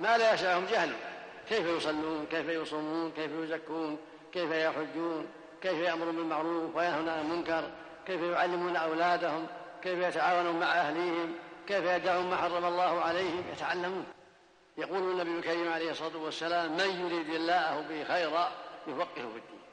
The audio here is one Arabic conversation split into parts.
ما لا يسعهم جهله، كيف يصلون، كيف يصومون، كيف يزكون، كيف يحجون، كيف يأمرون بالمعروف وينهون عن المنكر، كيف يعلمون أولادهم، كيف يتعاونون مع أهليهم، كيف يدعون ما حرم الله عليهم، يتعلمون. يقول النبي الكريم عليه الصلاة والسلام: من يريد الله به خيرا يفقهه في الدين.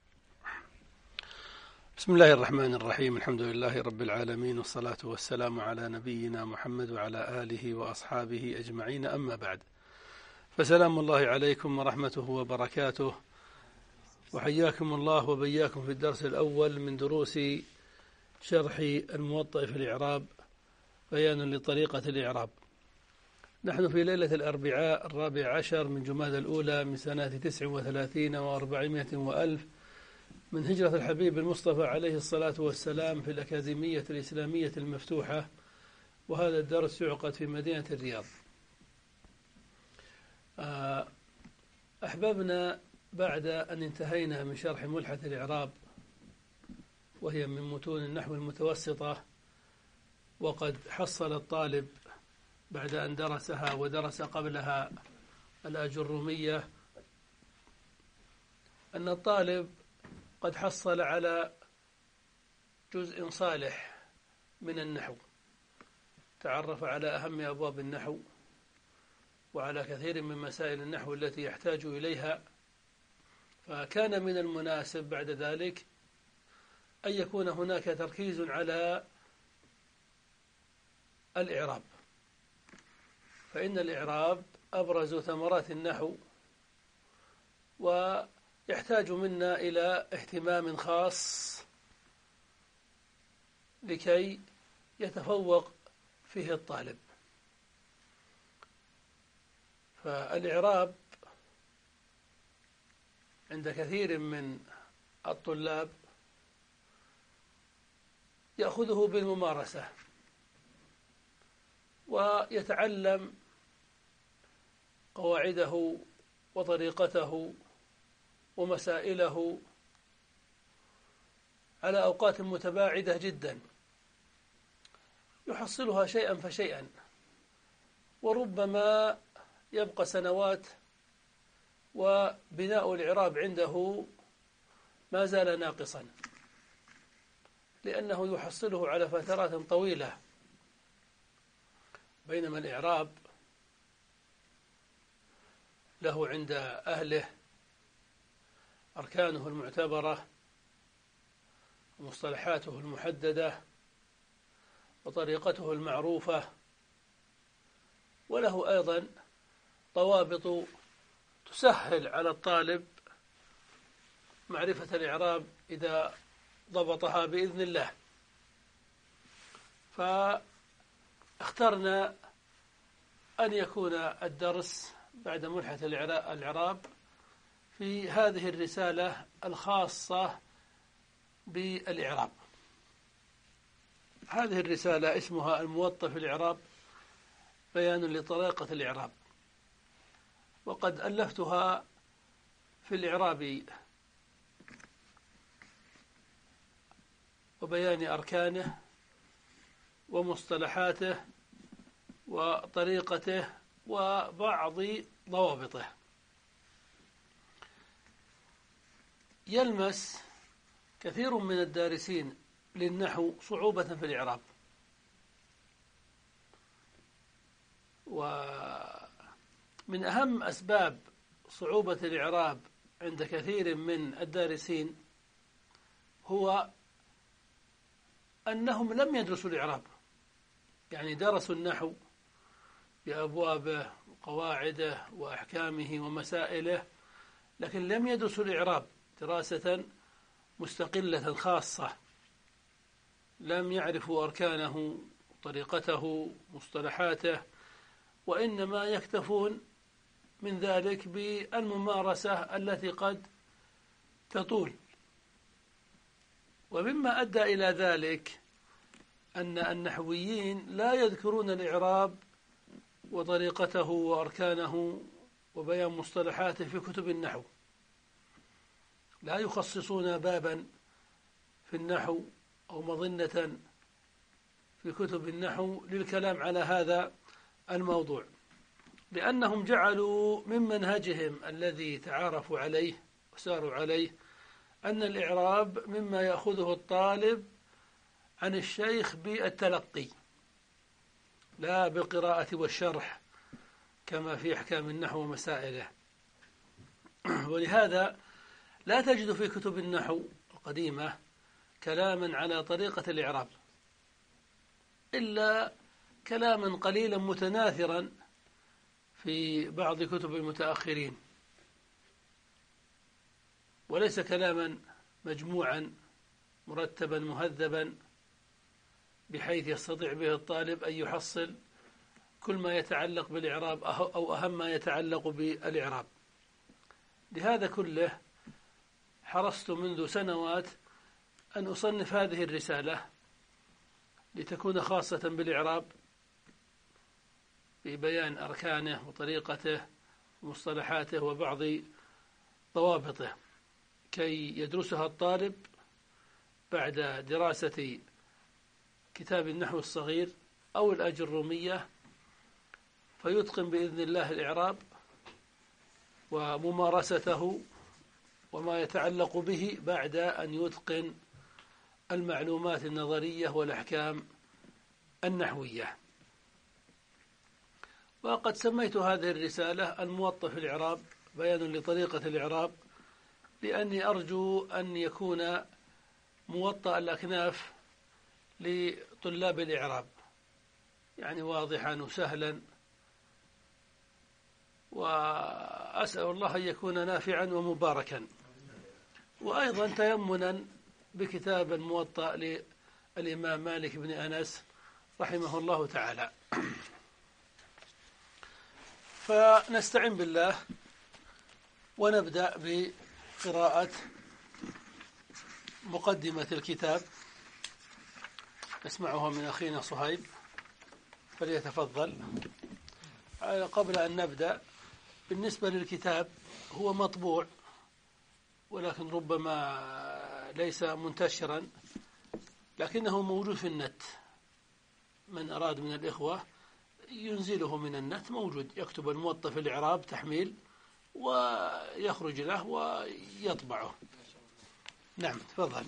بسم الله الرحمن الرحيم. الحمد لله رب العالمين، والصلاة والسلام على نبينا محمد وعلى آله وأصحابه أجمعين، أما بعد، فسلام الله عليكم ورحمته وبركاته، وحياكم الله وبياكم في الدرس الأول من دروس شرح الموطأ في الإعراب، بيان لطريقة الإعراب. نحن في ليلة الأربعاء 14 من جمادى الأولى من سنة 39 و400 وألف من هجرة الحبيب المصطفى عليه الصلاة والسلام في الأكاديمية الإسلامية المفتوحة، وهذا الدرس يعقد في مدينة الرياض. أحببنا بعد أن انتهينا من شرح ملحة الإعراب، وهي من متون النحو المتوسطة، وقد حصل الطالب بعد أن درسها ودرس قبلها الأجرومية أن الطالب قد حصل على جزء صالح من النحو، تعرف على أهم أبواب النحو وعلى كثير من مسائل النحو التي يحتاج إليها، فكان من المناسب بعد ذلك أن يكون هناك تركيز على الإعراب، فإن الإعراب أبرز ثمرات النحو، ويحتاج منا إلى اهتمام خاص لكي يتفوق فيه الطالب. فالإعراب عند كثير من الطلاب يأخذه بالممارسة، ويتعلم قواعده وطريقته ومسائله على أوقات متباعدة جدا، يحصلها شيئا فشيئا، وربما يبقى سنوات وبناء الإعراب عنده ما زال ناقصا، لأنه يحصله على فترات طويلة، بينما الإعراب له عند أهله أركانه المعتبرة ومصطلحاته المحددة وطريقته المعروفة، وله أيضا ضوابط تسهل على الطالب معرفة الإعراب إذا ضبطها بإذن الله. فاخترنا أن يكون الدرس بعد ملحة الإعراب في هذه الرسالة الخاصة بالإعراب. هذه الرسالة اسمها الموطأ في الإعراب، بيان لطريقة الإعراب، وقد ألفتها في الإعراب وبيان أركانه ومصطلحاته وطريقته وبعض ضوابطه. يلمس كثير من الدارسين للنحو صعوبة في الإعراب، ومن أهم أسباب صعوبة الإعراب عند كثير من الدارسين هو أنهم لم يدرسوا الإعراب، يعني درسوا النحو بأبوابه وقواعده وأحكامه ومسائله، لكن لم يدرسوا الإعراب دراسة مستقلة خاصة، لم يعرفوا أركانه طريقته مصطلحاته، وإنما يكتفون من ذلك بالممارسة التي قد تطول. ومما أدى إلى ذلك أن النحويين لا يذكرون الإعراب وطريقته وأركانه وبيان مصطلحاته في كتب النحو، لا يخصصون بابا في النحو أو مظنة في كتب النحو للكلام على هذا الموضوع. لأنهم جعلوا من منهجهم الذي تعارفوا عليه وساروا عليه أن الإعراب مما يأخذه الطالب عن الشيخ بالتلقي لا بالقراءة والشرح كما في أحكام النحو ومسائله. ولهذا لا تجد في كتب النحو القديمة كلاما على طريقة الإعراب إلا كلاما قليلا متناثرا في بعض كتب المتأخرين، وليس كلاما مجموعا مرتبا مهذبا بحيث يستطيع به الطالب أن يحصل كل ما يتعلق بالإعراب أو أهم ما يتعلق بالإعراب. لهذا كله حرصت منذ سنوات أن أصنف هذه الرسالة لتكون خاصة بالإعراب ببيان أركانه وطريقته ومصطلحاته وبعض ضوابطه كي يدرسها الطالب بعد دراسة كتاب النحو الصغير أو الأجرومية فيتقن بإذن الله الإعراب وممارسته وما يتعلق به بعد أن يتقن المعلومات النظرية والأحكام النحوية. وقد سميت هذه الرسالة الموطأ في الإعراب بيان لطريقة الإعراب، لأني أرجو أن يكون موطأ الأكناف لطلاب الإعراب، يعني واضحا وسهلا، وأسأل الله أن يكون نافعا ومباركا. وأيضا تيمنا بكتاب الموطأ للإمام مالك بن أنس رحمه الله تعالى. فنستعين بالله ونبدأ بقراءة مقدمة الكتاب، نسمعها من أخينا صهيب فليتفضل. قبل أن نبدأ، بالنسبة للكتاب هو مطبوع ولكن ربما ليس منتشرا، لكنه موجود في النت، من أراد من الإخوة ينزله من النت موجود، يكتب الموطأ في الإعراب تحميل ويخرج له ويطبعه. نعم تفضل.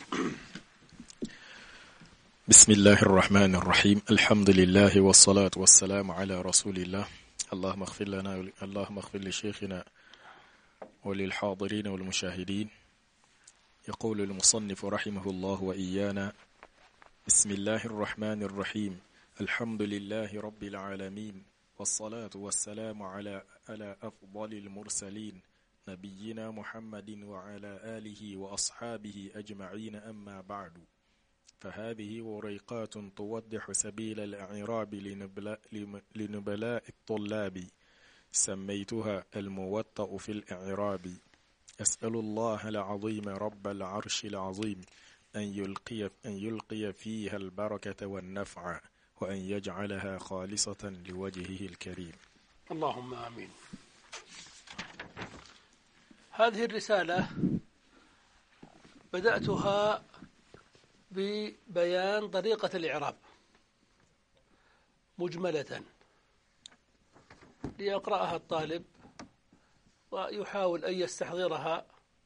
بسم الله الرحمن الرحيم. الحمد لله والصلاة والسلام على رسول الله. اللهم اغفر لنا، اللهم اغفر لشيخنا وللحاضرين والمشاهدين. يقول المصنف رحمه الله وإيانا: بسم الله الرحمن الرحيم. الحمد لله رب العالمين، والصلاة والسلام على أفضل المرسلين نبينا محمد وعلى آله وأصحابه أجمعين. أما بعد، فهذه وريقات توضح سبيل الإعراب لنبلاء الطلاب، سميتها الموطأ في الإعراب. أسأل الله العظيم رب العرش العظيم أن يلقي فيها البركة والنفع، وأن يجعلها خالصة لوجهه الكريم. اللهم آمين. هذه الرسالة بدأتها ببيان طريقة الإعراب مجملة ليقرأها الطالب ويحاول أن يستحضرها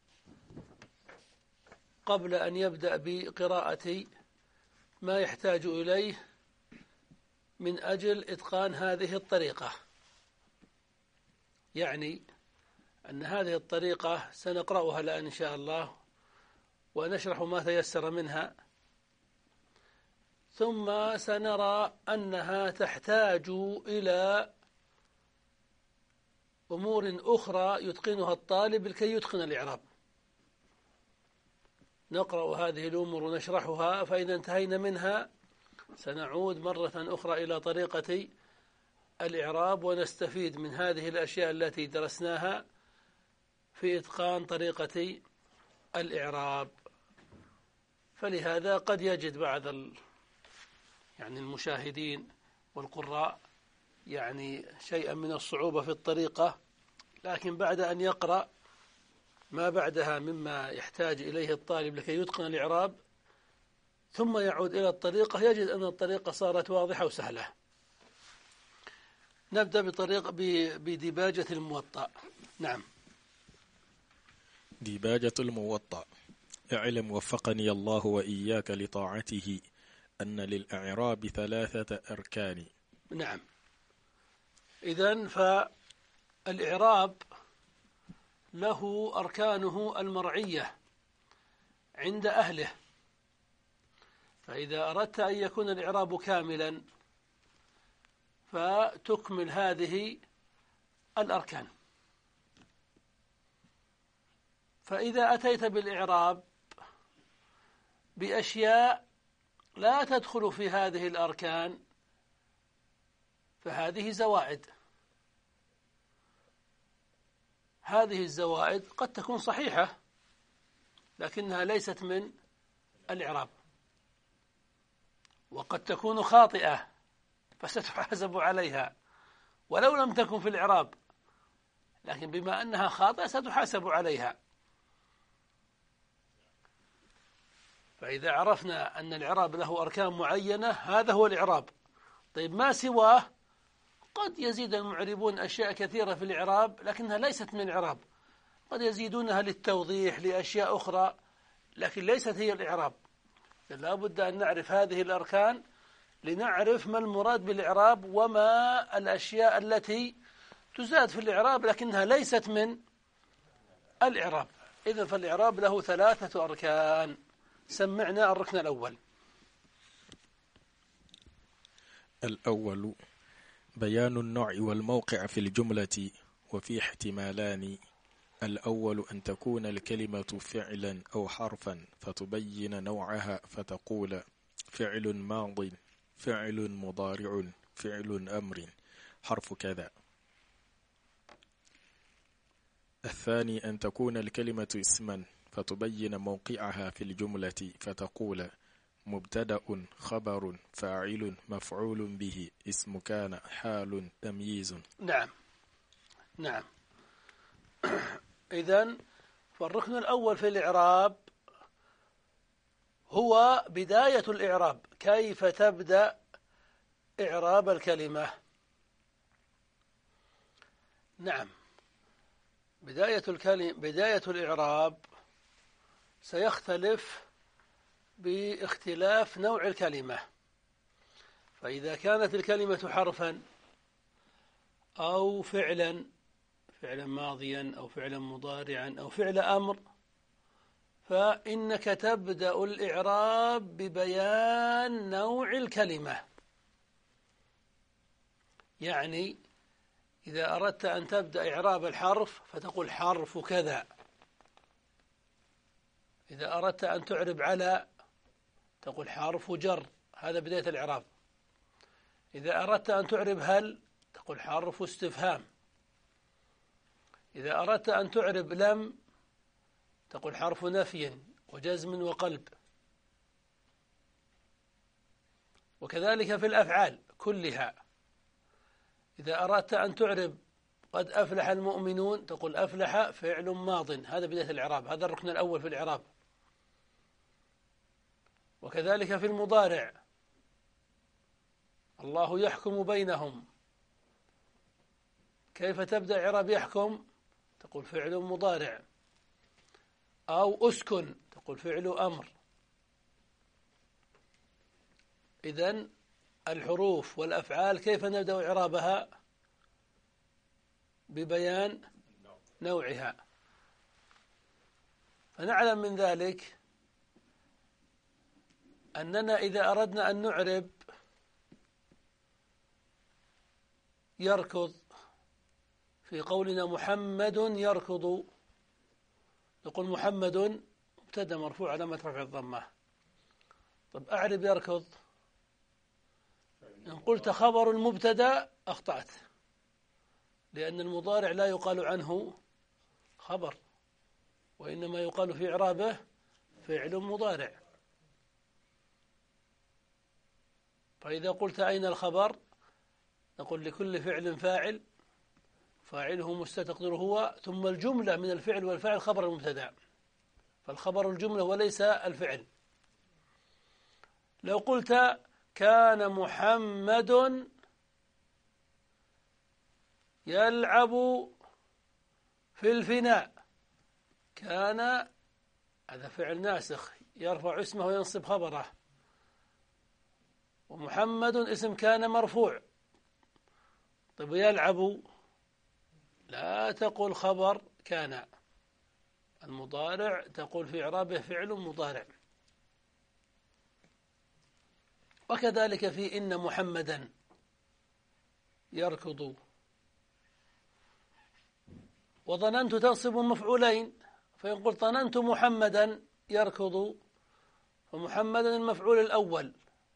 قبل أن يبدأ بقراءة ما يحتاج إليه من أجل إتقان هذه الطريقة. يعني أن هذه الطريقة سنقرأها الآن إن شاء الله ونشرح ما تيسر منها، ثم سنرى أنها تحتاج إلى أمور أخرى يتقنها الطالب لكي يتقن الإعراب. نقرأ هذه الأمور ونشرحها، فإذا انتهينا منها سنعود مرة أخرى إلى طريقة الإعراب ونستفيد من هذه الأشياء التي درسناها في إتقان طريقة الإعراب. فلهذا قد يجد بعض المشاهدين والقراء شيئا من الصعوبة في الطريقة، لكن بعد أن يقرأ ما بعدها مما يحتاج إليه الطالب لكي يتقن الإعراب ثم يعود إلى الطريقة، يجد أن الطريقة صارت واضحة وسهلة. نبدأ بديباجة الموطأ. نعم. ديباجة الموطأ. اعلم وفقني الله وإياك لطاعته أن للإعراب 3 أركان. نعم. إذن فالإعراب له أركانه المرعية عند أهله، فإذا أردت أن يكون الإعراب كاملا فتكمل هذه الأركان. فإذا أتيت بالإعراب بأشياء لا تدخل في هذه الأركان فهذه زوائد. هذه الزوائد قد تكون صحيحة لكنها ليست من الإعراب، وقد تكون خاطئة فستحاسب عليها ولو لم تكن في الإعراب، لكن بما أنها خاطئة ستحاسب عليها. فإذا عرفنا أن الإعراب له أركان معينة هذا هو الإعراب. طيب ما سواه قد يزيد المعربون أشياء كثيرة في الإعراب لكنها ليست من الإعراب، قد يزيدونها للتوضيح لأشياء أخرى لكن ليست هي الإعراب. لا بد أن نعرف هذه الأركان لنعرف ما المراد بالإعراب وما الأشياء التي تزاد في الإعراب لكنها ليست من الإعراب. إذن فالإعراب له 3 أركان. سمعنا الركن الأول. الأول بيان النوع والموقع في الجملة، وفي احتمالان. الأول أن تكون الكلمة فعلا أو حرفا فتبين نوعها فتقول فعل ماض، فعل مضارع، فعل أمر، حرف كذا. الثاني أن تكون الكلمة اسما فتبين موقعها في الجملة فتقول مبتدأ، خبر، فاعل، مفعول به، اسم كان، حال، تمييز. نعم. نعم. إذن فالركن الأول في الإعراب هو بداية الإعراب، كيف تبدأ إعراب الكلمة. نعم. بداية الإعراب سيختلف باختلاف نوع الكلمة. فإذا كانت الكلمة حرفا أو فعلا ماضيا أو فعلا مضارعا أو فعل أمر فإنك تبدأ الإعراب ببيان نوع الكلمة. يعني إذا أردت أن تبدأ إعراب الحرف فتقول حرف كذا. إذا أردت أن تعرب على تقول حرف جر، هذا بداية الإعراب. إذا أردت أن تعرب هل تقول حرف استفهام. إذا أردت أن تعرب لم تقول حرف نفي وجزم وقلب. وكذلك في الأفعال كلها. إذا أردت أن تعرب قد أفلح المؤمنون تقول أفلح فعل ماض، هذا بداية الإعراب، هذا الركن الأول في الإعراب. وكذلك في المضارع الله يحكم بينهم، كيف تبدأ إعراب يحكم تقول فعل مضارع، أو أسكن تقول فعل أمر. إذن الحروف والأفعال كيف نبدأ إعرابها؟ ببيان نوعها. فنعلم من ذلك أننا إذا أردنا أن نعرب يركض، في قولنا محمد يركض نقول محمد مبتدأ مرفوع علامة رفع الضمة. طب أعرب يركض، إن قلت خبر المبتدأ أخطأت، لأن المضارع لا يقال عنه خبر وإنما يقال في إعرابه فعل مضارع. فإذا قلت أين الخبر نقول لكل فعل فاعل، فاعله مستتقدر هو، ثم الجملة من الفعل والفاعل خبر المبتدأ، فالخبر الجملة وليس الفعل. لو قلت كان محمد يلعب في الفناء. كان هذا فعل ناسخ يرفع اسمه وينصب خبره، ومحمد اسم كان مرفوع. طيب يلعب لا تقول خبر كان، المضارع تقول في إعرابه فعل مضارع. وكذلك في إن محمدا يركض، وظننت تنصب مفعولين، فإن قلت ظننت محمدا يركض فمحمدا المفعول الأول،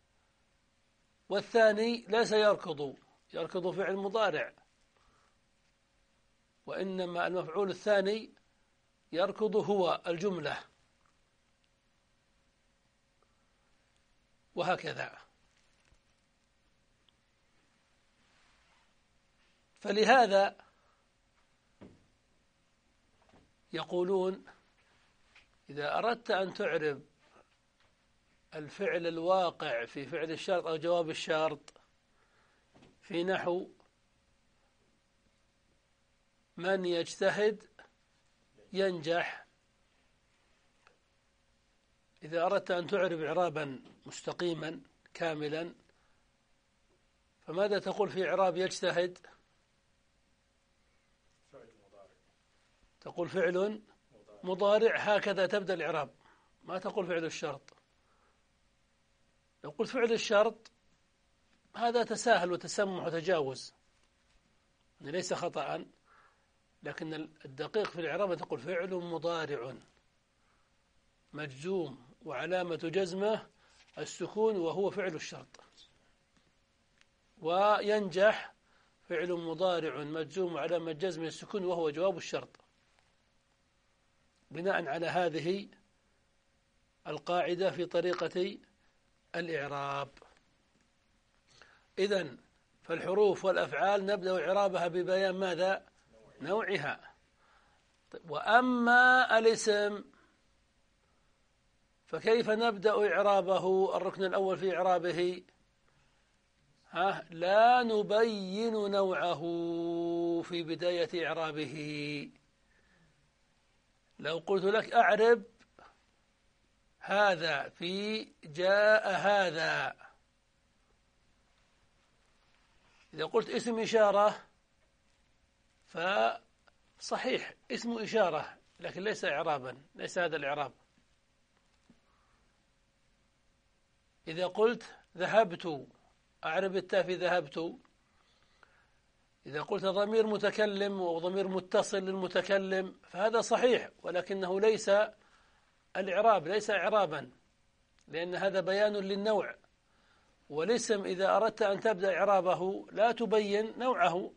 والثاني ليس يركض، يركض فعل مضارع، وإنما المفعول الثاني يركض هو الجملة، وهكذا. فلهذا يقولون إذا أردت أن تعرب الفعل الواقع في فعل الشرط أو جواب الشرط في نحو من يجتهد ينجح، إذا أردت أن تعرب إعرابا مستقيما كاملا فماذا تقول في إعراب يجتهد؟ تقول فعل مضارع، هكذا تبدأ الإعراب، ما تقول فعل الشرط. لو قلت فعل الشرط هذا تساهل وتسمح وتجاوز، ليس خطأ، لكن الدقيق في الإعراب تقول فعل مضارع مجزوم وعلامة جزمه السكون وهو فعل الشرط، وينجح فعل مضارع مجزوم وعلامة جزمه السكون وهو جواب الشرط، بناء على هذه القاعدة في طريقة الإعراب. إذن فالحروف والأفعال نبدأ إعرابها ببيان ماذا؟ نوعها. وأما الاسم فكيف نبدأ إعرابه؟ الركن الأول في إعرابه لا نبين نوعه في بداية إعرابه. لو قلت لك أعرب هذا في جاء هذا، إذا قلت اسم إشارة فصحيح اسم إشارة لكن ليس إعرابا، ليس هذا الإعراب. إذا قلت ذهبت أعرب التاء في ذهبت. إذا قلت ضمير متكلم وضمير متصل للمتكلم فهذا صحيح، ولكنه ليس الإعراب، ليس إعرابا، لأن هذا بيان للنوع. والاسم إذا أردت أن تبدأ إعرابه لا تبين نوعه،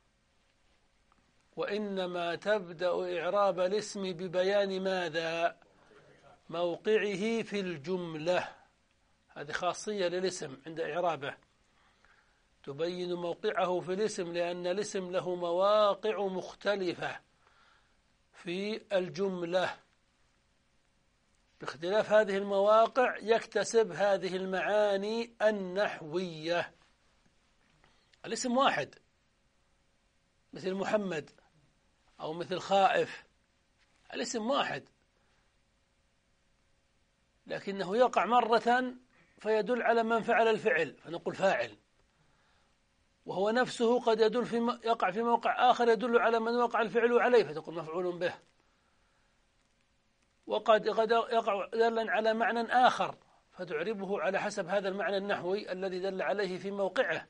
وإنما تبدأ إعراب الاسم ببيان ماذا؟ موقعه في الجملة. هذه خاصية للاسم عند إعرابه، تبين موقعه في الاسم، لأن الاسم له مواقع مختلفة في الجملة، باختلاف هذه المواقع يكتسب هذه المعاني النحوية. الاسم واحد مثل محمد أو مثل خائف، الاسم واحد لكنه يقع مرة فيدل على من فعل الفعل فنقول فاعل، وهو نفسه قد يدل يقع في موقع آخر يدل على من وقع الفعل عليه فتقول مفعول به، وقد يقع دلا على معنى آخر فتعربه على حسب هذا المعنى النحوي الذي دل عليه في موقعه.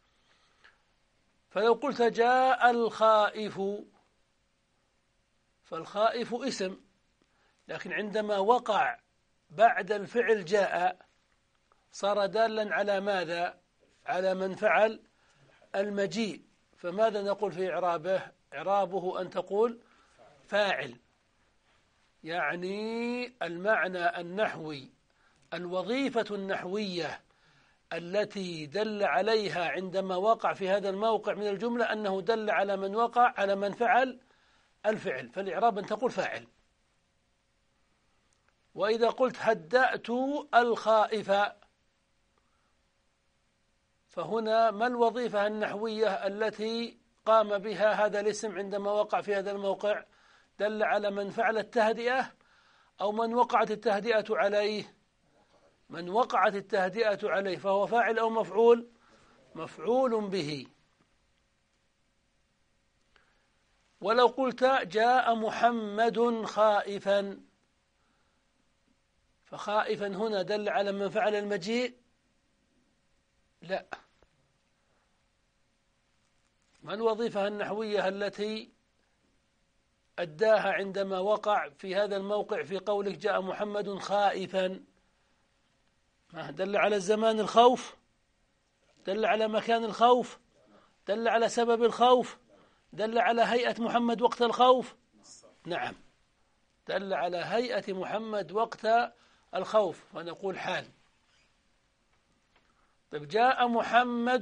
فلو قلت جاء الخائف فالخائف اسم، لكن عندما وقع بعد الفعل جاء صار دالا على ماذا؟ على من فعل المجيء، فماذا نقول في إعرابه؟ إعرابه أن تقول فاعل، يعني المعنى النحوي الوظيفة النحوية التي دل عليها عندما وقع في هذا الموقع من الجملة أنه دل على من وقع على من فعل الفعل، فالإعراب أن تقول فاعل. وإذا قلت هدأت الخائف فهنا ما الوظيفة النحوية التي قام بها هذا الاسم عندما وقع في هذا الموقع دل على من فعل التهدئة أو من وقعت التهدئة عليه؟ من وقعت التهدئة عليه فهو فاعل أو مفعول؟ مفعول به. ولو قلت جاء محمد خائفا، فخائفا هنا دل على من فعل المجيء؟ لا. ما الوظيفة النحوية التي أداها عندما وقع في هذا الموقع في قولك جاء محمد خائفا؟ ما دل على الزمان الخوف؟ دل على مكان الخوف؟ دل على سبب الخوف؟ دل على هيئة محمد وقت الخوف؟ نعم، دل على هيئة محمد وقت الخوف، ونقول حال. طيب جاء محمد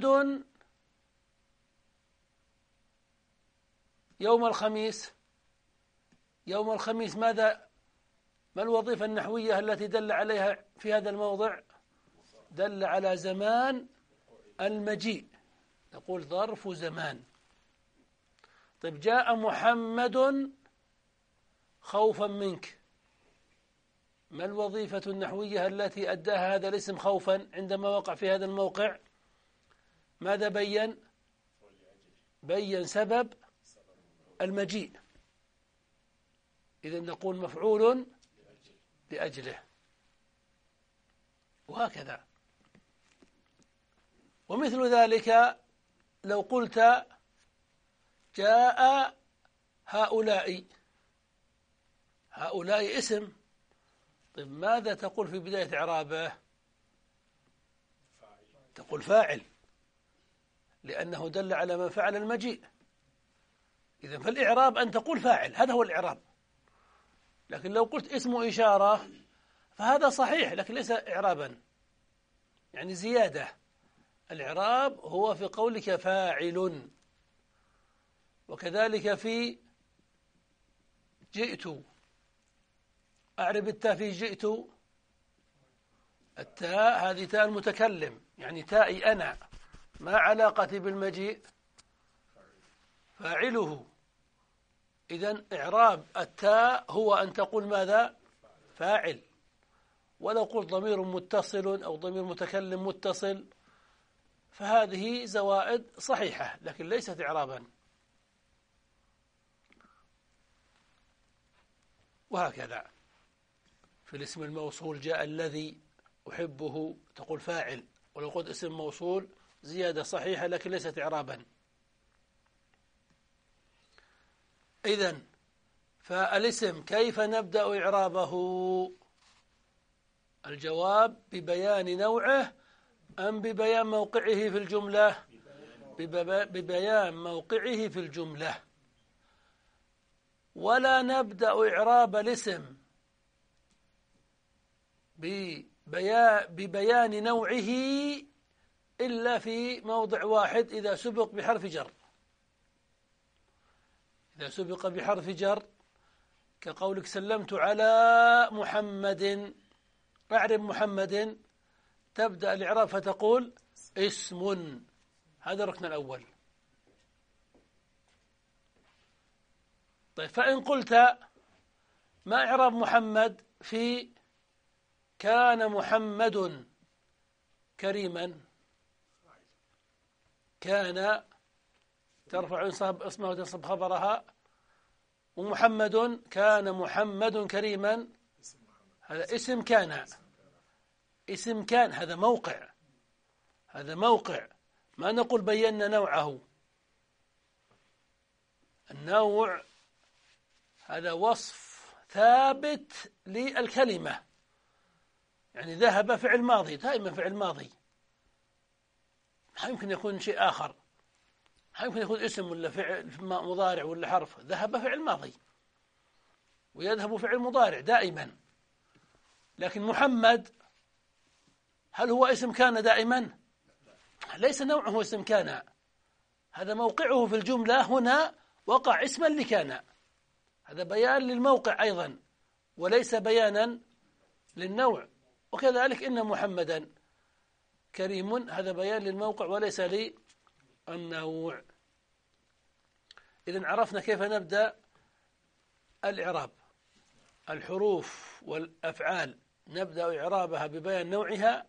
يوم الخميس، يوم الخميس ماذا؟ ما الوظيفة النحوية التي دل عليها في هذا الموضع؟ دل على زمان المجيء، نقول ظرف زمان. طيب جاء محمد خوفا منك، ما الوظيفة النحوية التي أداها هذا الاسم خوفا عندما وقع في هذا الموقع؟ ماذا بين؟ بين سبب المجيء، إذن نقول مفعول لأجله، وهكذا. ومثل ذلك لو قلت جاء هؤلاء، هؤلاء اسم، طيب ماذا تقول في بداية إعرابه؟ تقول فاعل، لأنه دل على من فعل المجيء. إذن فالإعراب أن تقول فاعل، هذا هو الإعراب. لكن لو قلت اسم إشارة فهذا صحيح لكن ليس إعرابا، يعني زيادة. الإعراب هو في قولك فاعل. وكذلك في جئت، أعرب التاء في جئت، التاء هذه تاء المتكلم، يعني تائي أنا، ما علاقتي بالمجيء؟ فاعله. إذن إعراب التاء هو أن تقول ماذا؟ فاعل. ولو قلت ضمير متصل أو ضمير متكلم متصل فهذه زوائد صحيحة لكن ليست إعرابا. وهكذا في الاسم الموصول جاء الذي أحبه تقول فاعل، ولو قلت اسم موصول زيادة صحيحة لكن ليست إعرابا. إذن فالاسم كيف نبدأ إعرابه؟ الجواب ببيان نوعه أم ببيان موقعه في الجملة؟ ببيان موقعه في الجملة. ولا نبدأ إعراب الاسم ببيان نوعه إلا في موضع واحد، إذا سبق بحرف جر. إذا سبق بحرف جر كقولك سلمت على محمد، أعرب محمد، تبدأ الإعراب فتقول اسم، هذا الركن الأول. طيب فإن قلت ما إعراب محمد في كان محمد كريما؟ كان ترفع اسمه وتنصب خبرها، ومحمد كان محمد كريما، هذا اسم كان، اسم كان، هذا موقع، هذا موقع، ما نقول بينا نوعه. النوع هذا وصف ثابت للكلمة، يعني ذهب فعل ماضي، دائما فعل ماضي، ما يمكن يكون شيء آخر، ما يمكن يكون اسم ولا فعل مضارع ولا حرف. ذهب فعل ماضي ويذهب فعل مضارع دائما. لكن محمد هل هو اسم كان دائما؟ ليس نوعه اسم كان، هذا موقعه في الجملة، هنا وقع اسما لكان، هذا بيان للموقع أيضا وليس بيانا للنوع. وكذلك إن محمدا كريم، هذا بيان للموقع وليس للنوع. إذن عرفنا كيف نبدأ الإعراب. الحروف والأفعال نبدأ إعرابها ببيان نوعها،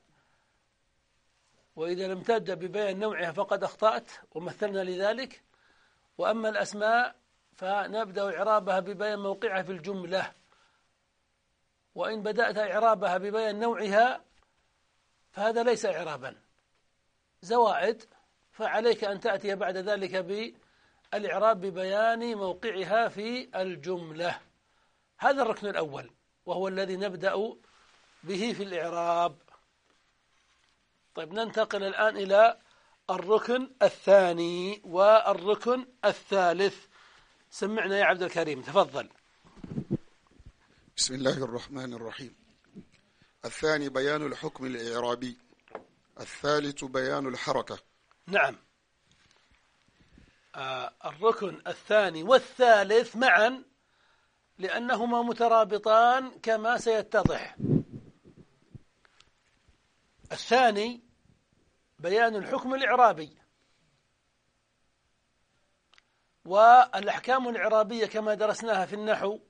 وإذا لم تبدأ ببيان نوعها فقد أخطأت ومثلنا لذلك. وأما الأسماء فنبدأ إعرابها ببيان موقعها في الجملة، وإن بدأت إعرابها ببيان نوعها فهذا ليس إعرابا، زوائد، فعليك أن تأتي بعد ذلك بالإعراب ببيان موقعها في الجملة. هذا الركن الأول وهو الذي نبدأ به في الإعراب. طيب ننتقل الآن إلى الركن الثاني والركن الثالث. سمعنا يا عبد الكريم، تفضل. بسم الله الرحمن الرحيم. الثاني بيان الحكم الإعرابي، الثالث بيان الحركة. نعم، الركن الثاني والثالث معا لأنهما مترابطان كما سيتضح. الثاني بيان الحكم الإعرابي، والأحكام الإعرابية كما درسناها في النحو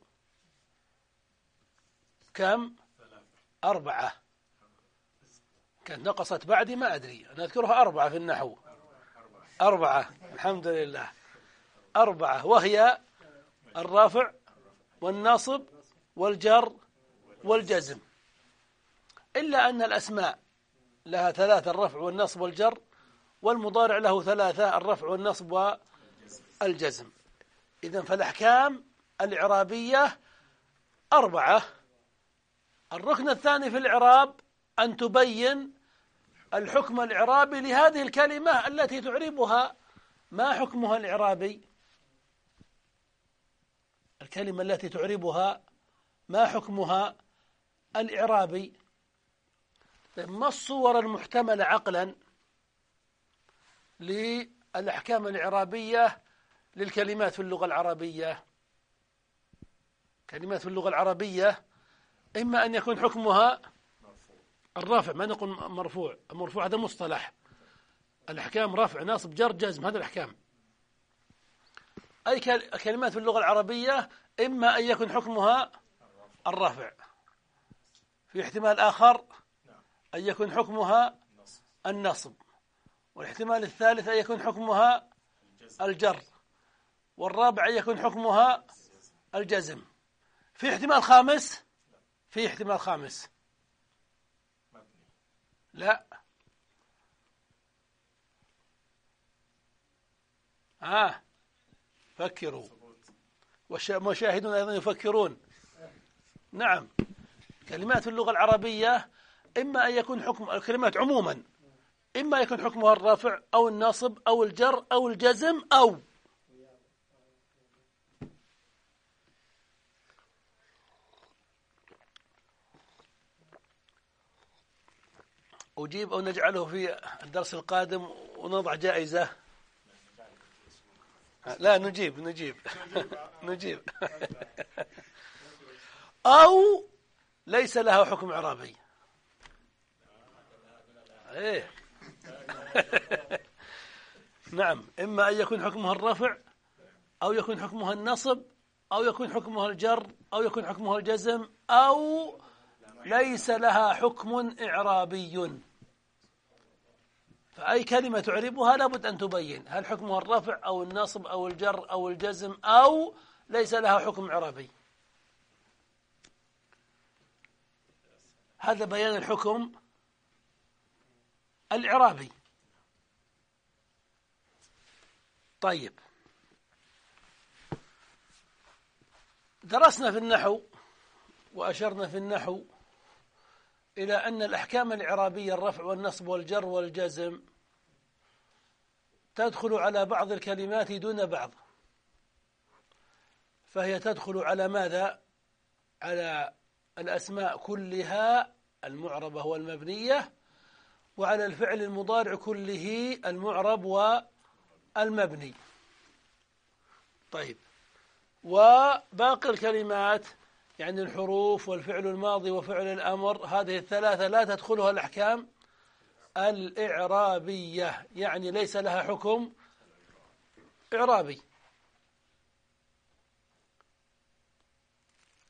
كم؟ 4. كانت نقصت بعدي ما أدري، أنا أذكرها 4 في النحو. 4 الحمد لله، 4، وهي الرفع والنصب والجر والجزم، إلا أن الأسماء لها 3، الرفع والنصب والجر، والمضارع له 3، الرفع والنصب والجزم. إذن فالأحكام الإعرابية 4. الركن الثاني في الإعراب أن تبين الحكم الإعرابي لهذه الكلمة التي تعربها. ما حكمها الإعرابي؟ الكلمة التي تعربها ما حكمها الإعرابي؟ ما الصور المحتملة عقلا للأحكام الإعرابية للكلمات في اللغة العربية؟ كلمات في اللغة العربية إما أن يكون حكمها الرفع، ما نقول مرفوع، المرفوع هذا مصطلح، الأحكام رفع نصب جر جزم، هذا الأحكام. أي كلمات في اللغة العربية إما أن يكون حكمها الرفع، في احتمال آخر أن يكون حكمها النصب، والاحتمال الثالث أن يكون حكمها الجر، والرابع أن يكون حكمها الجزم. في احتمال خامس؟ في احتمال خامس؟ لا. فكروا، والمشاهدون أيضا يفكرون. نعم، كلمات اللغة العربية إما أن يكون حكم الكلمات عموما إما يكون حكمها الرفع أو النصب أو الجر أو الجزم أو أجيب، أو نجعله في الدرس القادم ونضع جائزة. لا، نجيب نجيب أو ليس لها حكم إعرابي. إيه نعم، إما أن يكون حكمها الرفع أو يكون حكمها النصب أو يكون حكمها الجر أو يكون حكمها الجزم أو ليس لها حكم إعرابي. فأي كلمة تعربها لابد أن تبين هل حكمها الرفع أو النصب أو الجر أو الجزم أو ليس لها حكم إعرابي. هذا بيان الحكم الإعرابي. طيب، درسنا في النحو وأشرنا في النحو إلى أن الأحكام الإعرابية الرفع والنصب والجر والجزم تدخل على بعض الكلمات دون بعض، فهي تدخل على ماذا؟ على الأسماء كلها المعربة والمبنية، وعلى الفعل المضارع كله المعرب والمبني. طيب، وباقي الكلمات يعني الحروف والفعل الماضي وفعل الأمر، هذه الثلاثة لا تدخلها الأحكام الإعرابية، يعني ليس لها حكم إعرابي.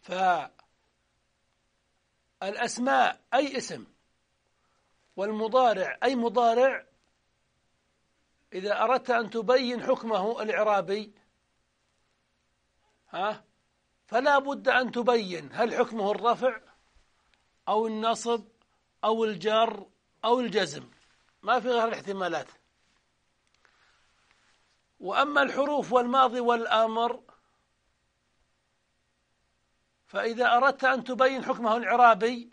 فالأسماء أي اسم والمضارع أي مضارع إذا أردت أن تبين حكمه الإعرابي فلا بد أن تبين هل حكمه الرفع أو النصب أو الجر أو الجزم، ما في غير الاحتمالات. وأما الحروف والماضي والأمر فإذا أردت أن تبين حكمه الإعرابي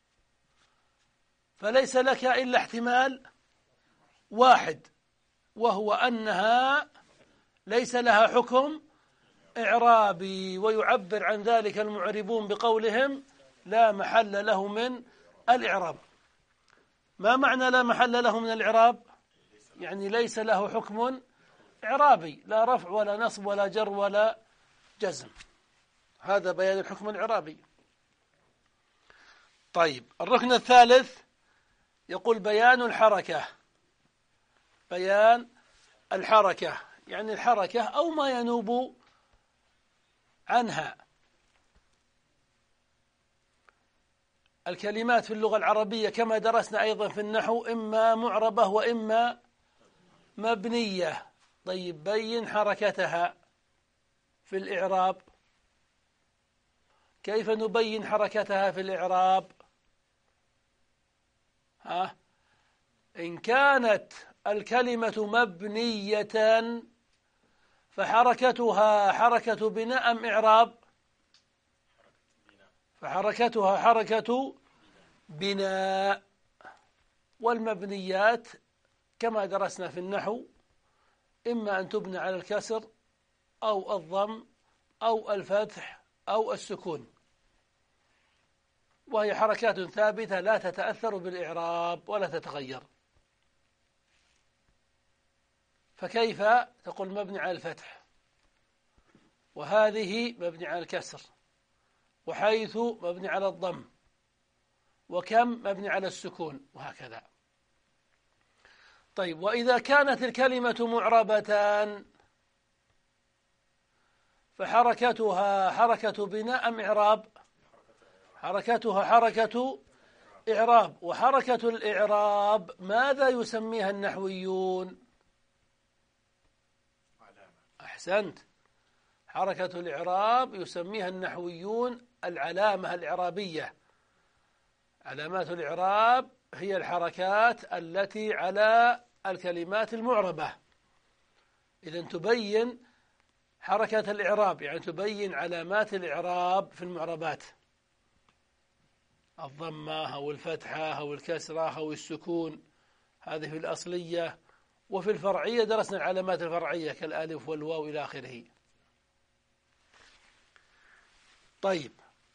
فليس لك إلا احتمال واحد، وهو أنها ليس لها حكم إعرابي، ويعبر عن ذلك المعربون بقولهم لا محل له من الإعراب. ما معنى لا محل له من الإعراب؟ يعني ليس له حكم إعرابي، لا رفع ولا نصب ولا جر ولا جزم. هذا بيان الحكم الإعرابي. طيب، الركن الثالث يقول بيان الحركة. بيان الحركة يعني الحركة أو ما ينوب عنها. الكلمات في اللغة العربية كما درسنا أيضا في النحو إما معربة وإما مبنية. طيب، بين حركتها في الإعراب. كيف نبين حركتها في الإعراب؟ إن كانت الكلمة مبنية فحركتها حركة بناء أم إعراب؟ فحركتها حركة بناء. والمبنيات كما درسنا في النحو إما أن تبنى على الكسر أو الضم أو الفتح أو السكون، وهي حركات ثابتة لا تتأثر بالإعراب ولا تتغير. فكيف تقول مبني على الفتح، وهذه مبني على الكسر، وحيث مبني على الضم، وكم مبني على السكون، وهكذا. طيب، وإذا كانت الكلمة معربة فحركتها حركة بناء أم إعراب؟ حركتها حركة إعراب. وحركة الإعراب ماذا يسميها النحويون؟ أحسنت، حركة الإعراب يسميها النحويون العلامة الإعرابية. علامات الإعراب هي الحركات التي على الكلمات المعربة. إذن تبين حركة الإعراب، يعني تبين علامات الإعراب في المعربات، الضمة أو الفتحة أو الكسرة أو السكون، هذه في الأصلية. وفي الفرعية درسنا العلامات الفرعية كالألف والواو إلى آخره. طيب،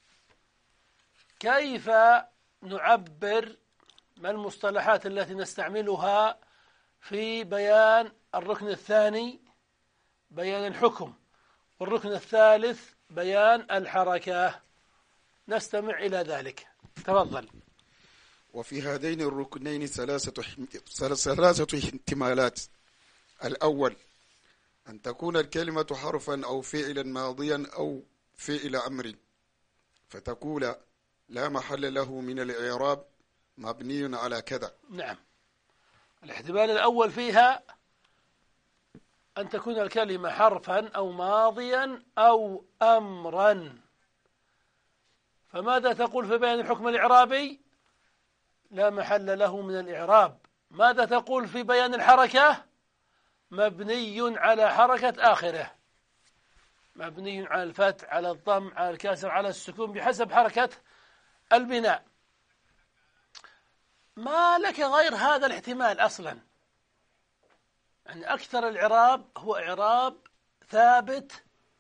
كيف نعبر؟ ما المصطلحات التي نستعملها في بيان الركن الثاني بيان الحكم، والركن الثالث بيان الحركة؟ نستمع إلى ذلك، تفضل. وفي هذين الركنين ثلاثة احتمالات. الأول أن تكون الكلمة حرفا أو فعلا ماضيا أو فعل أمر، فتقول لا محل له من الإعراب مبني على كذا. نعم، الاحتمال الأول فيها أن تكون الكلمة حرفا أو ماضيا أو أمرا. فماذا تقول في بيان الحكم الإعرابي؟ لا محل له من الإعراب. ماذا تقول في بيان الحركة؟ مبني على حركة آخره، مبني على الفتح، على الضم، على الكسر، على السكون، بحسب حركة البناء. ما لك غير هذا الاحتمال أصلا. يعني أكثر الإعراب هو إعراب ثابت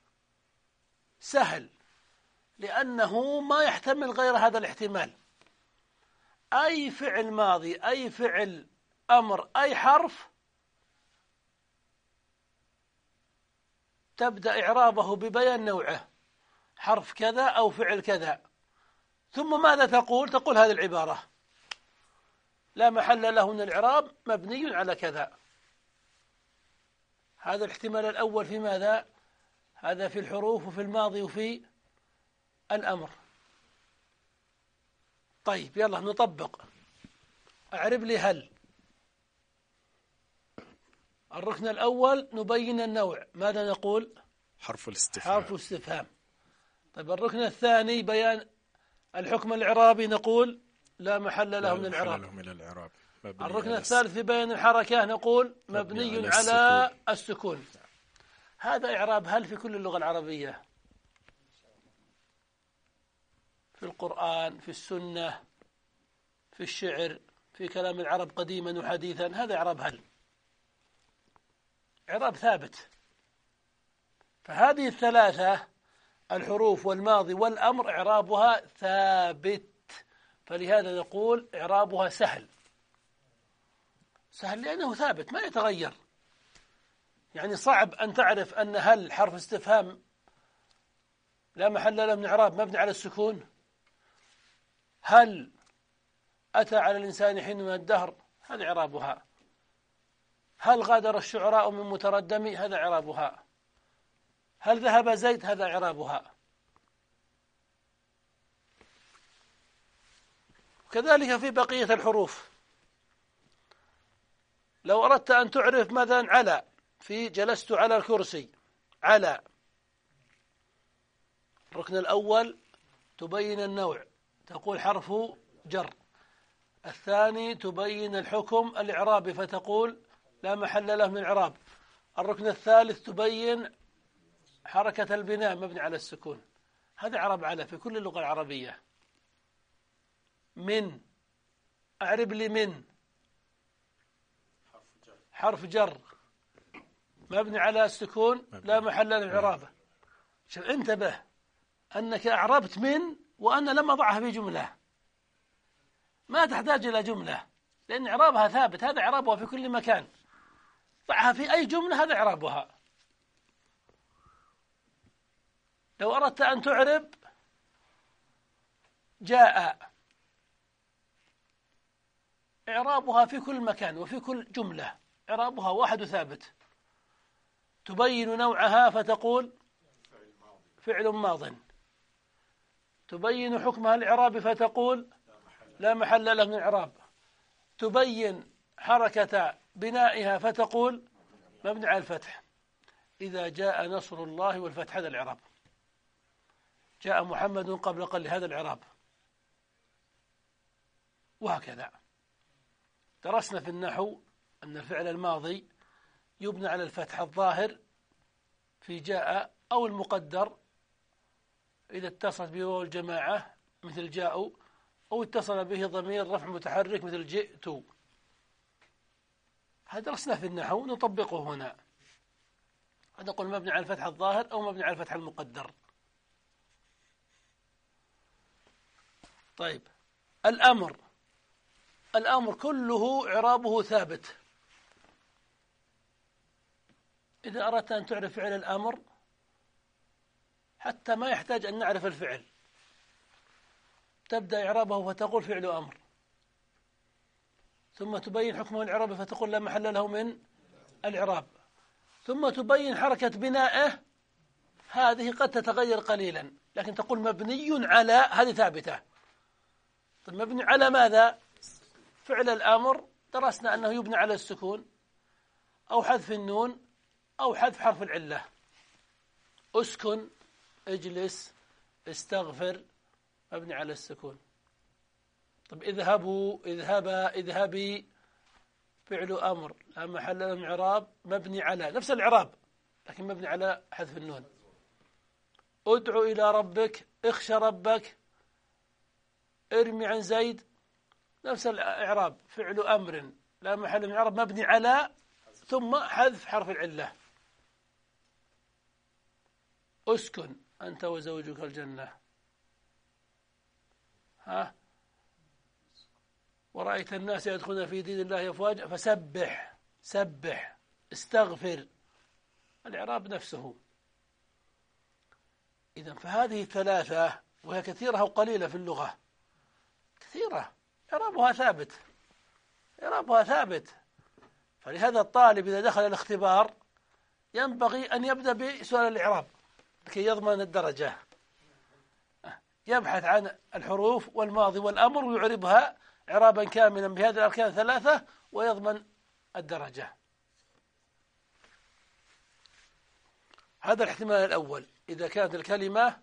سهل، لأنه ما يحتمل غير هذا الاحتمال. أي فعل ماضي، أي فعل أمر، أي حرف تبدأ إعرابه ببيان نوعه، حرف كذا أو فعل كذا، ثم ماذا تقول؟ تقول هذه العبارة: لا محل له من الإعراب مبني على كذا. هذا الاحتمال الأول في ماذا؟ هذا في الحروف وفي الماضي وفي الأمر. طيب يلا نطبق. أعرب لي هل. الركن الأول نبين النوع، ماذا نقول؟ حرف الاستفهام. حرف استفهام. طيب الركن الثاني بيان الحكم الإعرابي، نقول لا محل له من الإعراب. الركن الثالث في بيان الحركة نقول مبني على السكون. هذا إعراب هل في كل اللغة العربية، في القرآن، في السنة، في الشعر، في كلام العرب قديما وحديثا. هذا إعراب هل، إعراب ثابت. فهذه الثلاثة الحروف والماضي والأمر إعرابها ثابت، فلهذا نقول إعرابها سهل. سهل لأنه ثابت ما يتغير. يعني صعب أن تعرف أن هل حرف استفهام لا محل له من إعراب مبني على السكون. هل أتى على الإنسان حين من الدهر، هذا إعرابها. هل غادر الشعراء من متردم، هذا إعرابها. هل ذهب زيد، هذا إعرابها. كذلك في بقية الحروف. لو أردت أن تعرف مثلا على في جلست على الكرسي، على الركن الأول تبين النوع، تقول حرف جر. الثاني تبين الحكم الإعرابي فتقول لا محل له من الإعراب. الركن الثالث تبين حركة البناء مبني على السكون. هذا إعراب على في كل اللغة العربية. من، أعرب لي من، حرف جر مبني على السكون لا محل له من الإعراب. شوف انتبه أنك أعربت من وأنا لم أضعها في جملة، ما تحتاج إلى جملة لأن إعرابها ثابت. هذا إعرابها في كل مكان، ضعها في أي جملة، هذا إعرابها. لو أردت أن تعرب جاء، إعرابها في كل مكان وفي كل جملة، إعرابها واحد ثابت. تبين نوعها فتقول فعل ماض. تبين حكمها الإعرابي فتقول لا محل له من الإعراب. تبين حركة بنائها فتقول مبني على الفتح. إذا جاء نصر الله والفتح، هذا الإعراب. جاء محمد قبل قل، هذا الإعراب. وهكذا. درسنا في النحو أن الفعل الماضي يبنى على الفتح الظاهر في جاء، أو المقدر إذا اتصلت به واو الجماعة مثل جاءوا، أو اتصل به ضمير رفع متحرك مثل جئت. هذا درسنا في النحو نطبقه هنا. نقول مبني على الفتح الظاهر أو مبني على الفتح المقدر. طيب الأمر، الأمر كله إعرابه ثابت. إذا أردت أن تعرف فعل الأمر حتى ما يحتاج أن نعرف الفعل، تبدأ إعرابه فتقول فعل أمر، ثم تبين حكمه الإعرابي فتقول لا محل له من الإعراب، ثم تبين حركة بنائه. هذه قد تتغير قليلا لكن تقول مبني على، هذه ثابتة. طيب مبني على ماذا؟ فعل الأمر درسنا أنه يبنى على السكون أو حذف النون أو حذف حرف العلة. أسكن، اجلس، استغفر، مبني على السكون. طب اذهبوا، اذهبا، اذهبي، فعل أمر لا محل له من إعراب، مبني على نفس الإعراب لكن مبني على حذف النون. ادعو إلى ربك، اخشى ربك، ارمي عن زيد، نفس الإعراب، فعل أمر لا محل من الإعراب مبني على ثم حذف حرف العلة. اسكن أنت وزوجك الجنة، ها، ورأيت الناس يدخلون في دين الله أفواجا فسبح، سبح، استغفر، الإعراب نفسه. إذن فهذه ثلاثة وهي كثيرة وقليلة في اللغة، كثيرة إعرابها ثابت، إعرابها ثابت. فلهذا الطالب إذا دخل الاختبار ينبغي أن يبدأ بسؤال الإعراب لكي يضمن الدرجة. يبحث عن الحروف والماضي والأمر ويعربها إعرابا كاملا بهذه الأركان الثلاثة ويضمن الدرجة. هذا الاحتمال الأول إذا كانت الكلمة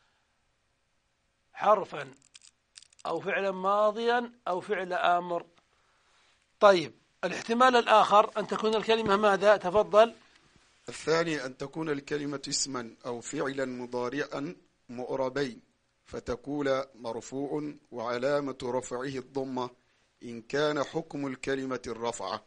حرفا أو فعلا ماضيا أو فعل آمر. طيب الاحتمال الآخر أن تكون الكلمة ماذا؟ تفضل. الثاني أن تكون الكلمة اسما أو فعلا مضارعا مؤربين فتقول مرفوع وعلامة رفعه الضمة إن كان حكم الكلمة الرفعة،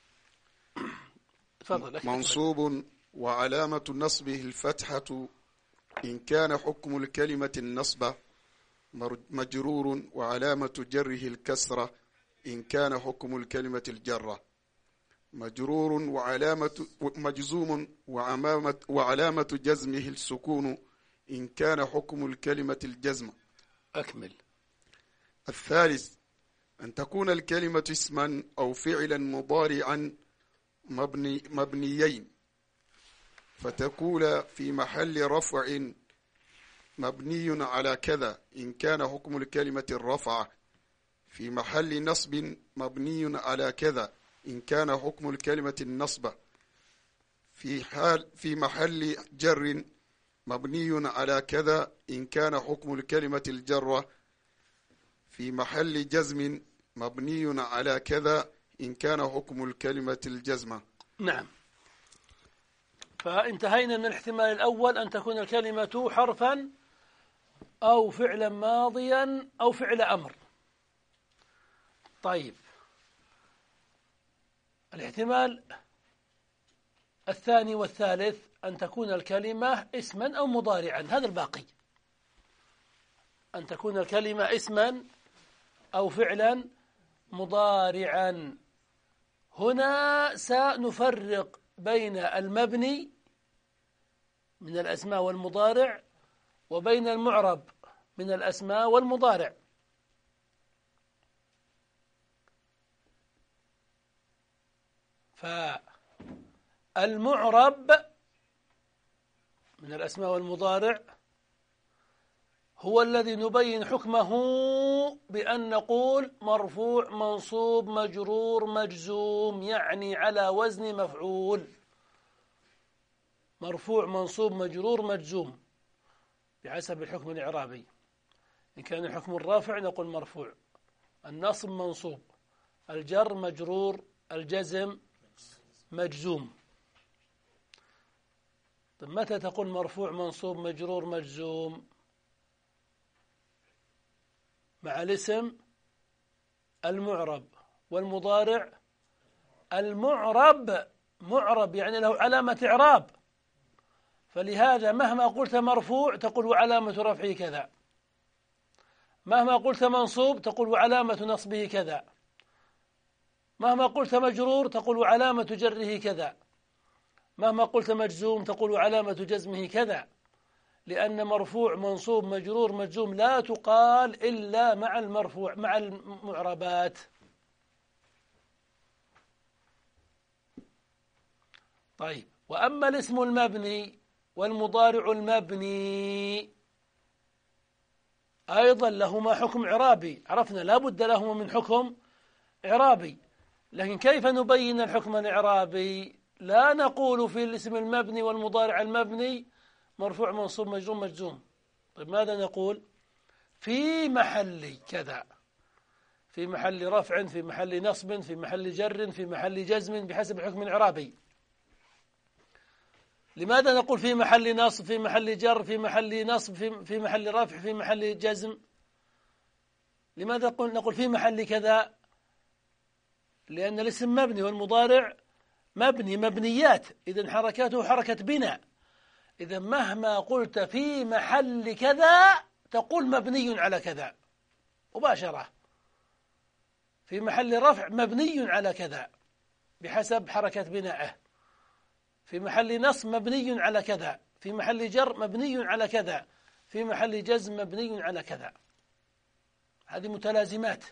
منصوب وعلامة نصبه الفتحة إن كان حكم الكلمة النصبة، مجرور وعلامة جره الكسرة إن كان حكم الكلمة الجرة، مجرور وعلامة مجزوم وعلامة جزمه السكون إن كان حكم الكلمة الجزم. أكمل. الثالث أن تكون الكلمة اسما أو فعلا مضارعا مبنيين فتقول في محل رفع مبني على كذا إن كان حكم الكلمة الرفع، في محل نصب مبني على كذا إن كان حكم الكلمة النصب، في محل جر مبني على كذا إن كان حكم الكلمة الجرة، في محل جزم مبني على كذا إن كان حكم الكلمة الجزمة. نعم. فانتهينا من الاحتمال الأول أن تكون الكلمة حرفا أو فعلا ماضيا أو فعل أمر. طيب الاحتمال الثاني والثالث أن تكون الكلمة اسما أو مضارعا، هذا الباقي، أن تكون الكلمة اسما أو فعلا مضارعا. هنا سنفرق بين المبني من الأسماء والمضارع وبين المعرب من الأسماء والمضارع. فالمعرب من الأسماء والمضارع هو الذي نبين حكمه بأن نقول مرفوع منصوب مجرور مجزوم، يعني على وزن مفعول. مرفوع منصوب مجرور مجزوم بحسب الحكم الإعرابي. إن كان الحكم الرافع نقول مرفوع، النصب منصوب، الجر مجرور، الجزم مجزوم. طيب متى تقول مرفوع منصوب مجرور مجزوم؟ مع الاسم المعرب والمضارع المعرب، معرب يعني له علامة إعراب، فلهذا مهما قلت مرفوع تقول وعلامة رفعه كذا، مهما قلت منصوب تقول وعلامة نصبه كذا، مهما قلت مجرور تقول وعلامة جره كذا، مهما قلت مجزوم تقول وعلامة جزمه كذا، لأن مرفوع منصوب مجرور مجزوم لا تقال إلا مع المرفوع مع المعربات. طيب وأما الاسم المبني والمضارع المبني أيضا لهما حكم إعرابي، عرفنا لا بد لهما من حكم إعرابي، لكن كيف نبين الحكم الإعرابي؟ لا نقول في الاسم المبني والمضارع المبني مرفوع منصوب مجرور مجزوم. طيب ماذا نقول؟ في محل كذا، في محل رفع، في محل نصب، في محل جر، في محل جزم، بحسب الحكم الإعرابي. لماذا نقول في محل نصب، في محل جر، في محل نصب، في محل رفع، في محل جزم؟ لماذا نقول في محل كذا؟ لأن الاسم مبني والمضارع مبني، مبنيات، إذن حركاته حركة بناء. إذا مهما قلت في محل كذا تقول مبني على كذا مباشرة، في محل رفع مبني على كذا بحسب حركة بنائه، في محل نصب مبني على كذا، في محل جر مبني على كذا، في محل جزم مبني على كذا. هذه متلازمات.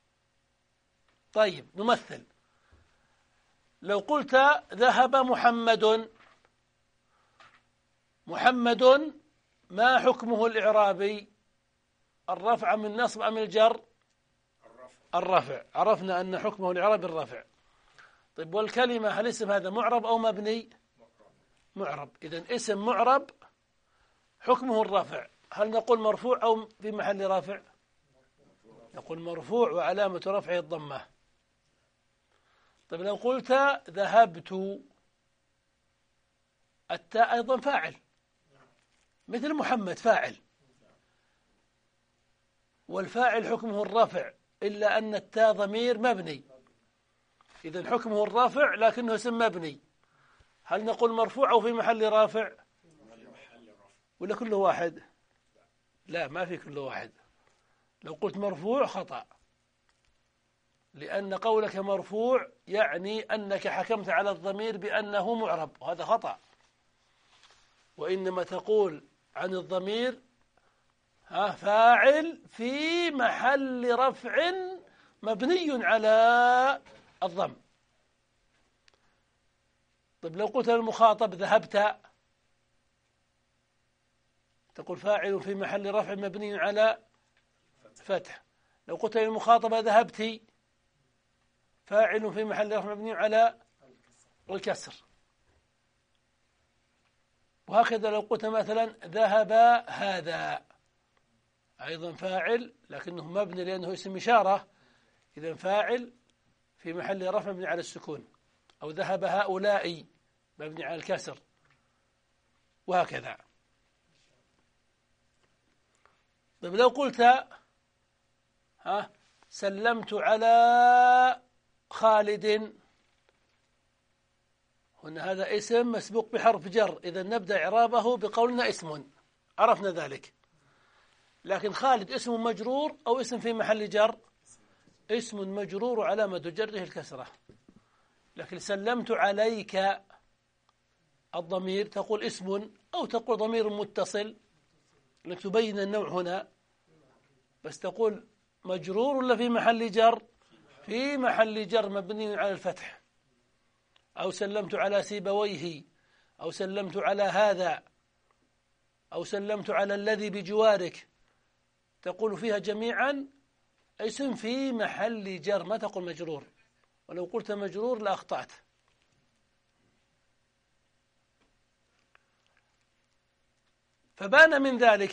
طيب نمثل، لو قلت ذهب محمد، محمد ما حكمه الإعرابي؟ الرفع أم النصب أم الجر؟ الرفع. عرفنا أن حكمه الإعراب الرفع. طيب والكلمة هل اسم هذا معرب أو مبني؟ معرب. إذن اسم معرب حكمه الرفع، هل نقول مرفوع أو في محل رفع؟ نقول مرفوع وعلامة رفعه الضمة. طيب لو قلت ذهبت، التاء أيضا فاعل مثل محمد فاعل، والفاعل حكمه الرفع إلا أن التاء ضمير مبني، إذن حكمه الرفع لكنه اسم مبني، هل نقول مرفوع أو في محل رافع؟ ولا كله واحد؟ لا، ما في كله واحد. لو قلت مرفوع خطأ، لأن قولك مرفوع يعني أنك حكمت على الضمير بأنه معرب، وهذا خطأ. وإنما تقول عن الضمير فاعل في محل رفع مبني على الضم. طيب لو قلت للمخاطب ذهبت، تقول فاعل في محل رفع مبني على فتح. لو قلت للمخاطبة ذهبتي، فاعل في محل رفع مبني على الكسر. وهكذا لو قلت مثلا ذهب هذا، أيضا فاعل لكنه مبني لأنه اسم إشارة، إذن فاعل في محل رفع مبني على السكون. أو ذهب هؤلاء مبني على الكسر، وهكذا. طيب لو قلت سلمت على خالد، هنا هذا اسم مسبوق بحرف جر، إذا نبدأ إعرابه بقولنا اسم، عرفنا ذلك. لكن خالد اسم مجرور أو اسم في محل جر؟ اسم مجرور علامة جره الكسرة. لكن سلمت عليك الضمير تقول اسم أو تقول ضمير متصل، لك تبين النوع هنا، بس تقول مجرور ولا في محل جر؟ في محل جر مبني على الفتح. أو سلمت على سيبويه، أو سلمت على هذا، أو سلمت على الذي بجوارك، تقول فيها جميعا اسم في محل جر، ما تقول مجرور، ولو قلت مجرور لأخطأت. فبان من ذلك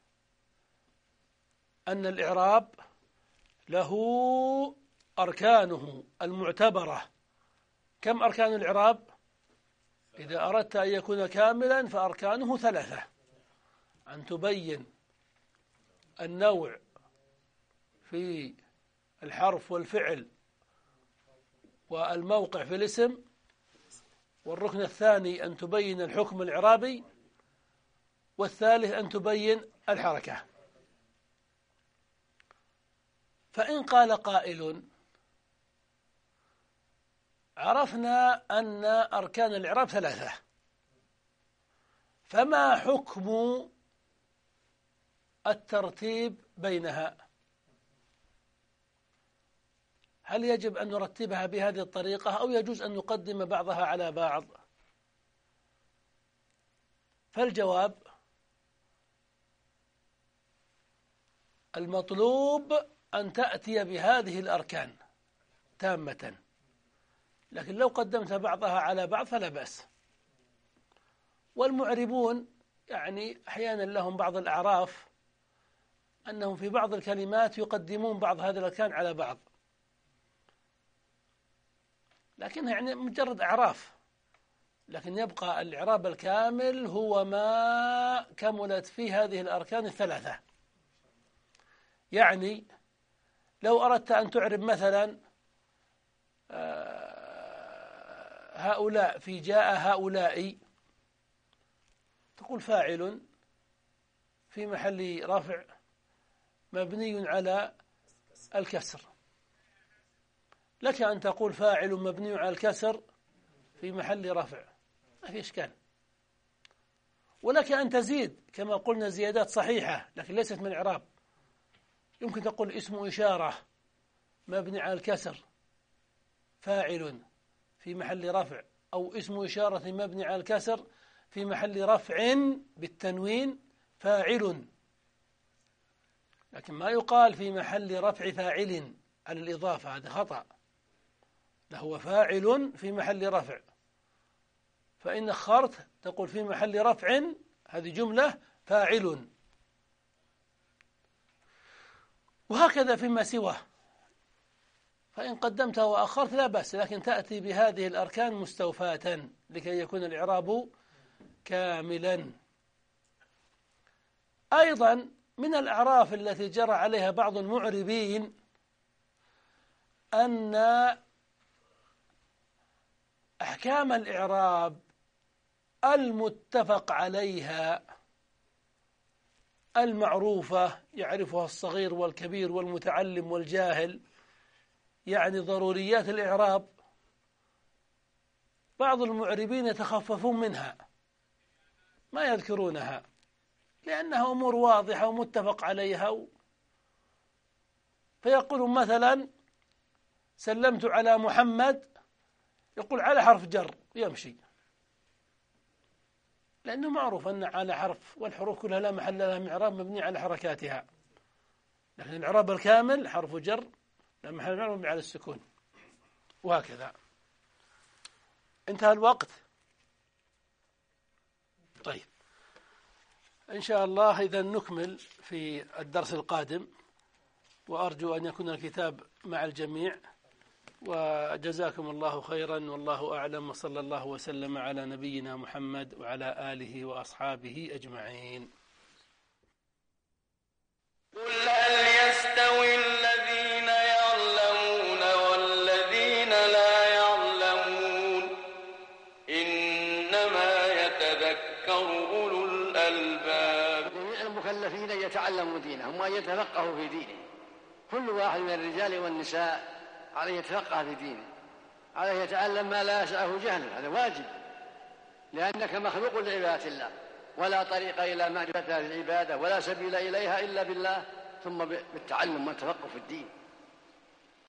أن الإعراب له أركانه المعتبرة. كم أركان الإعراب؟ إذا أردت أن يكون كاملا فأركانه 3: أن تبين النوع في الحرف والفعل والموقع في الاسم، والركن الثاني أن تبين الحكم الإعرابي، والثالث أن تبين الحركة. فإن قال قائل عرفنا أن أركان الإعراب 3، فما حكم الترتيب بينها؟ هل يجب أن نرتبها بهذه الطريقة أو يجوز أن نقدم بعضها على بعض؟ فالجواب المطلوب أن تأتي بهذه الأركان تامة، لكن لو قدمت بعضها على بعض فلا بأس. والمعربون يعني أحيانا لهم بعض الأعراف أنهم في بعض الكلمات يقدمون بعض هذه الأركان على بعض، لكنها يعني مجرد أعراف، لكن يبقى الإعراب الكامل هو ما كملت فيه هذه الأركان 3. يعني لو أردت أن تعرب مثلا هؤلاء في جاء هؤلاء، تقول فاعل في محل رفع مبني على الكسر. لك أن تقول فاعل مبني على الكسر في محل رفع، ما في إشكال. ولك أن تزيد كما قلنا زيادات صحيحة لكن ليست من إعراب. يمكن تقول اسم إشارة مبني على الكسر فاعل في محل رفع، أو اسم إشارة مبني على الكسر في محل رفع بالتنوين فاعل. لكن ما يقال في محل رفع فاعل على الإضافة، هذا خطأ، لهو فاعل في محل رفع، فإن أخرت تقول في محل رفع، هذه جملة فاعل. وهكذا فيما سواه، فإن قدمته وأخرت لا بأس، لكن تأتي بهذه الأركان مستوفاة لكي يكون الإعراب كاملا. أيضا من الأعراف التي جرى عليها بعض المعربين أن أحكام الإعراب المتفق عليها المعروفة يعرفها الصغير والكبير والمتعلم والجاهل، يعني ضروريات الإعراب، بعض المعربين يتخففون منها ما يذكرونها لأنها أمور واضحة ومتفق عليها، فيقول مثلا سلمت على محمد، يقول على حرف جر يمشي، لأنه معروف أن على حرف، والحروف كلها لا محل لها من إعراب مبني على حركاتها، لكن الإعراب الكامل حرف جر لا محل لها مبني على السكون، وهكذا. انتهى الوقت. طيب إن شاء الله إذا نكمل في الدرس القادم، وأرجو أن يكون الكتاب مع الجميع، وجزاكم الله خيرا والله أعلم، وصلى الله وسلم على نبينا محمد وعلى آله وأصحابه أجمعين. قل هل يستوي الذين يعلمون والذين لا يعلمون إنما يتذكر أولو الألباب. جميع المكلفين يتعلموا دينهم وأن يتفقهوا في دينهم، كل واحد من الرجال والنساء عليه يتفقه في دينه، عليه يتعلم ما لا يسعه جهله، هذا واجب، لأنك مخلوق لعبادة الله، ولا طريق إلى معرفة هذه العبادة ولا سبيل إليها إلا بالله، ثم بالتعلم والتفقه في الدين.